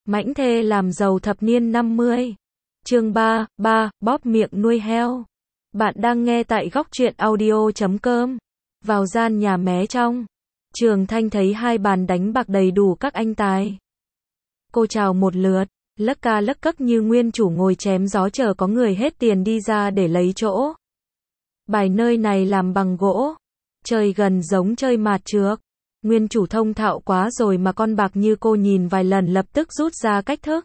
Mãnh thê làm giàu thập niên 50. Chương 3, bóp miệng nuôi heo. Bạn đang nghe tại góc truyện audio.com. Vào gian nhà mé trong, Trường Thanh thấy hai bàn đánh bạc đầy đủ các anh tài. Cô chào một lượt, lấc ca lấc cấc như nguyên chủ ngồi chém gió chờ có người hết tiền đi ra để lấy chỗ. Bài nơi này làm bằng gỗ, chơi gần giống chơi mạt trước. Nguyên chủ thông thạo quá rồi mà con bạc như cô nhìn vài lần lập tức rút ra cách thức.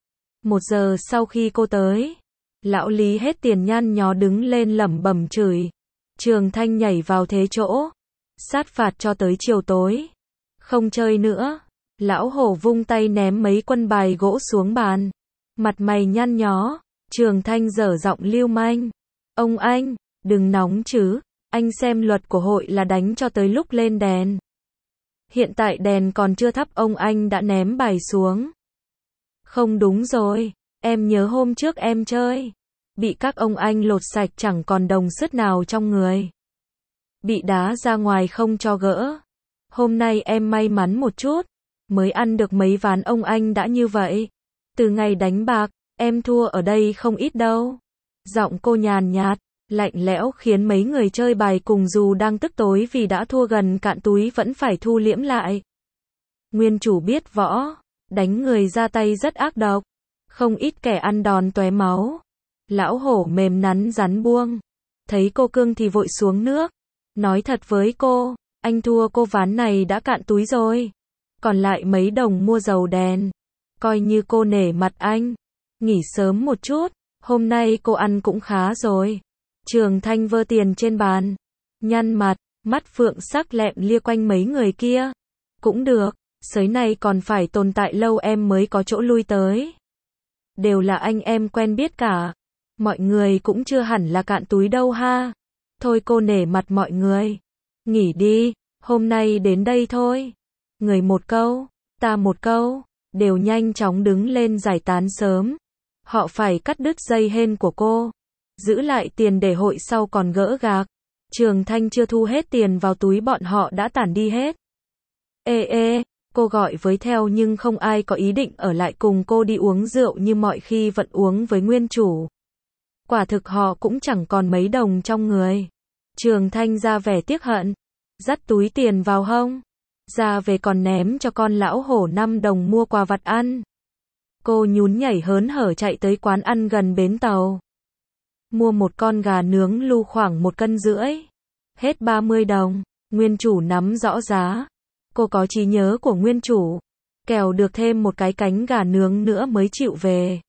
1 giờ sau khi cô tới, lão Lý hết tiền nhăn nhó đứng lên lẩm bẩm chửi. Trường Thanh nhảy vào thế chỗ, sát phạt cho tới chiều tối. Không chơi nữa, lão hổ vung tay ném mấy quân bài gỗ xuống bàn. Mặt mày nhăn nhó, Trường Thanh dở giọng lưu manh. Ông anh, đừng nóng chứ, anh xem luật của hội là đánh cho tới lúc lên đèn. Hiện tại đèn còn chưa thắp ông anh đã ném bài xuống. Không đúng rồi, em nhớ hôm trước em chơi, bị các ông anh lột sạch chẳng còn đồng sứt nào trong người. Bị đá ra ngoài không cho gỡ. Hôm nay em may mắn một chút, mới ăn được mấy ván ông anh đã như vậy. Từ ngày đánh bạc, em thua ở đây không ít đâu. Giọng cô nhàn nhạt, lạnh lẽo khiến mấy người chơi bài cùng dù đang tức tối vì đã thua gần cạn túi vẫn phải thu liễm lại. Nguyên chủ biết võ, đánh người ra tay rất ác độc, không ít kẻ ăn đòn tóe máu. Lão hổ mềm nắn rắn buông, thấy cô cương thì vội xuống nước, nói thật với cô, anh thua cô ván này đã cạn túi rồi, còn lại mấy đồng mua dầu đèn, coi như cô nể mặt anh, nghỉ sớm một chút, hôm nay cô ăn cũng khá rồi. Trường Thanh vơ tiền trên bàn, nhăn mặt, mắt phượng sắc lẹm lia quanh mấy người kia. Cũng được, sới này còn phải tồn tại lâu em mới có chỗ lui tới. Đều là anh em quen biết cả, mọi người cũng chưa hẳn là cạn túi đâu ha. Thôi cô nể mặt mọi người, nghỉ đi, hôm nay đến đây thôi. Người một câu, ta một câu, đều nhanh chóng đứng lên giải tán sớm. Họ phải cắt đứt dây hên của cô, giữ lại tiền để hội sau còn gỡ gạc. Trường Thanh chưa thu hết tiền vào túi bọn họ đã tản đi hết. Ê, cô gọi với theo nhưng không ai có ý định ở lại cùng cô đi uống rượu như mọi khi vẫn uống với nguyên chủ. Quả thực họ cũng chẳng còn mấy đồng trong người. Trường Thanh ra vẻ tiếc hận, dắt túi tiền vào hông, ra về còn ném cho con lão hổ 5 đồng mua quà vặt ăn. Cô nhún nhảy hớn hở chạy tới quán ăn gần bến tàu. Mua một con gà nướng lu khoảng 1,5 cân. Hết 30 đồng, nguyên chủ nắm rõ giá. Cô có trí nhớ của nguyên chủ, kèo được thêm một cái cánh gà nướng nữa mới chịu về.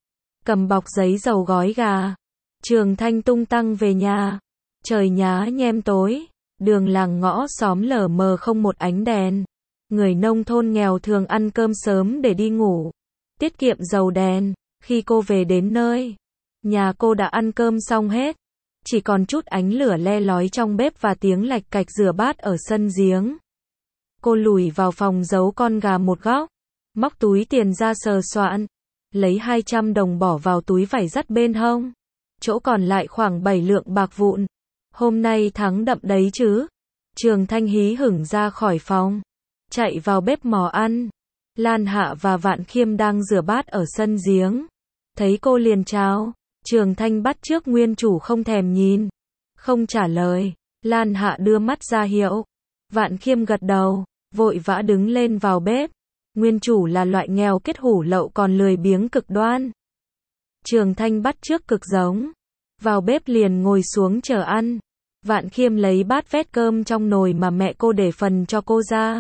Cầm bọc giấy dầu gói gà, Trường Thanh tung tăng về nhà. Trời nhá nhem tối, đường làng ngõ xóm lờ mờ không một ánh đèn. Người nông thôn nghèo thường ăn cơm sớm để đi ngủ, tiết kiệm dầu đèn. Khi cô về đến nơi, nhà cô đã ăn cơm xong hết, chỉ còn chút ánh lửa le lói trong bếp và tiếng lạch cạch rửa bát ở sân giếng. Cô lủi vào phòng giấu con gà một góc, móc túi tiền ra sờ soạn, lấy 200 đồng bỏ vào túi vải dắt bên hông. Chỗ còn lại khoảng 7 lượng bạc vụn. Hôm nay thắng đậm đấy chứ. Trường Thanh hí hửng ra khỏi phòng, chạy vào bếp mò ăn. Lan Hạ và Vạn Khiêm đang rửa bát ở sân giếng. Thấy cô liền chào. Trường Thanh bắt chước nguyên chủ không thèm nhìn, không trả lời. Lan Hạ đưa mắt ra hiệu. Vạn Khiêm gật đầu, vội vã đứng lên vào bếp. Nguyên chủ là loại nghèo kết hủ lậu còn lười biếng cực đoan. Trường Thanh bắt chước cực giống. Vào bếp liền ngồi xuống chờ ăn. Vạn Khiêm lấy bát vét cơm trong nồi mà mẹ cô để phần cho cô ra.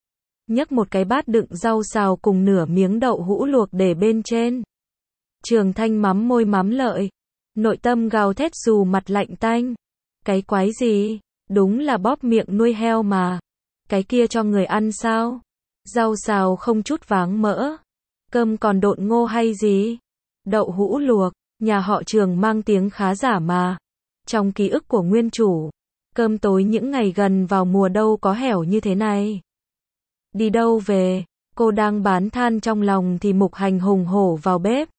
Nhấc một cái bát đựng rau xào cùng nửa miếng đậu hũ luộc để bên trên. Trường Thanh mắm môi mắm lợi, nội tâm gào thét dù mặt lạnh tanh. Cái quái gì, đúng là bóp miệng nuôi heo mà. Cái kia cho người ăn sao? Rau xào không chút váng mỡ, cơm còn độn ngô hay gì? Đậu hũ luộc, nhà họ Trường mang tiếng khá giả mà. Trong ký ức của nguyên chủ, cơm tối những ngày gần vào mùa đâu có hẻo như thế này. Đi đâu về, cô đang bán than trong lòng thì Mục Hành hùng hổ vào bếp.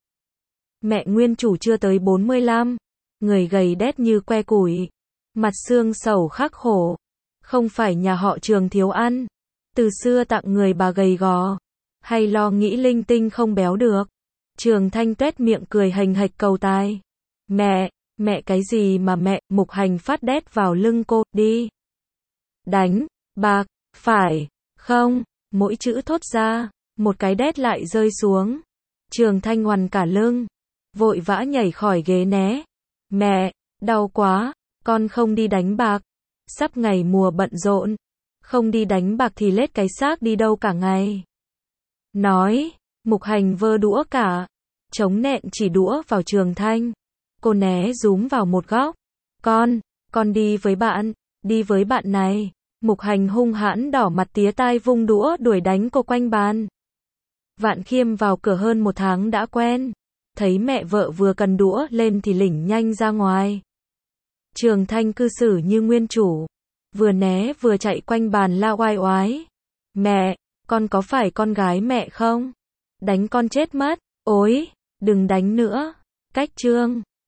Mẹ nguyên chủ chưa tới 45, người gầy đét như que củi, mặt xương sầu khắc khổ. Không phải nhà họ Trường thiếu ăn, từ xưa tặng người bà gầy gò, Hay lo nghĩ linh tinh không béo được? Trường Thanh tuét miệng cười hành hạch cầu tài. Mẹ cái gì mà mẹ, Mục Hành phát đét vào lưng cô, đi. Đánh, bạc, phải, không, mỗi chữ thốt ra, một cái đét lại rơi xuống. Trường Thanh ngoằn cả lưng, vội vã nhảy khỏi ghế né. Mẹ, đau quá, con không đi đánh bạc. Sắp ngày mùa bận rộn, không đi đánh bạc thì lết cái xác đi đâu cả ngày. Nói, Mục Hành vơ đũa cả, chống nện chỉ đũa vào Trường Thanh. Cô né rúm vào một góc. Con đi với bạn này. Mục Hành hung hãn đỏ mặt tía tai vung đũa đuổi đánh cô quanh bàn. Vạn Khiêm vào cửa hơn 1 tháng đã quen. Thấy mẹ vợ vừa cần đũa lên thì lỉnh nhanh ra ngoài. Trường Thanh cư xử như nguyên chủ. Vừa né vừa chạy quanh bàn la oai oái. Mẹ, con có phải con gái mẹ không? Đánh con chết mất. Ối, đừng đánh nữa. Cách Trương